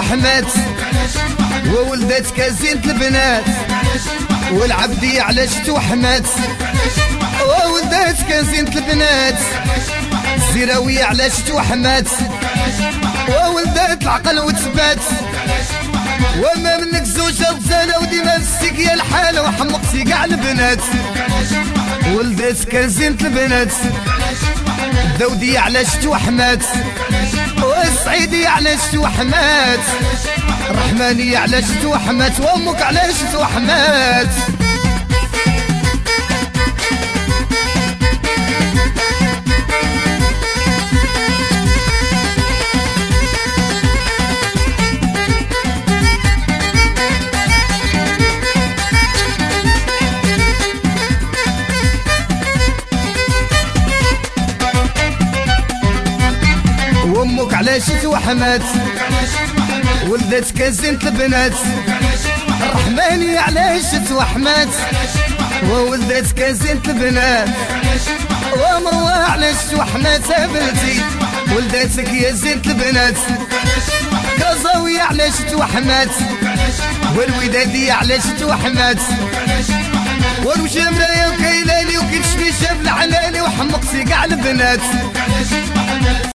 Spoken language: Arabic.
توحمات وولدتك زينة البنات والعبدية علاش توحمات وولدتك زينة البنات الزراوية علاش توحمات وولدت العقل وتثبات وما منك زوجة غزالة وديما فسيك يا الحالة وحمقتي كاع البنات ولدتك زينة البنات الدودية علاش توحمات والصعيدية علاش توحمات الرحمانية علاش توحمات وامك علاش توحمات وامك علاش توحمات ولدتك زينة البنات الرحمانية علاش توحمات وولدتك زينة البنات ومروة علاش توحمات بنتي ولدتك يا زينة البنات كازاوية علاش توحمات والودادية علاش توحمات والمشامرة وكيلاني وكنشفي شاف العلالي وحمقتي كاع البنات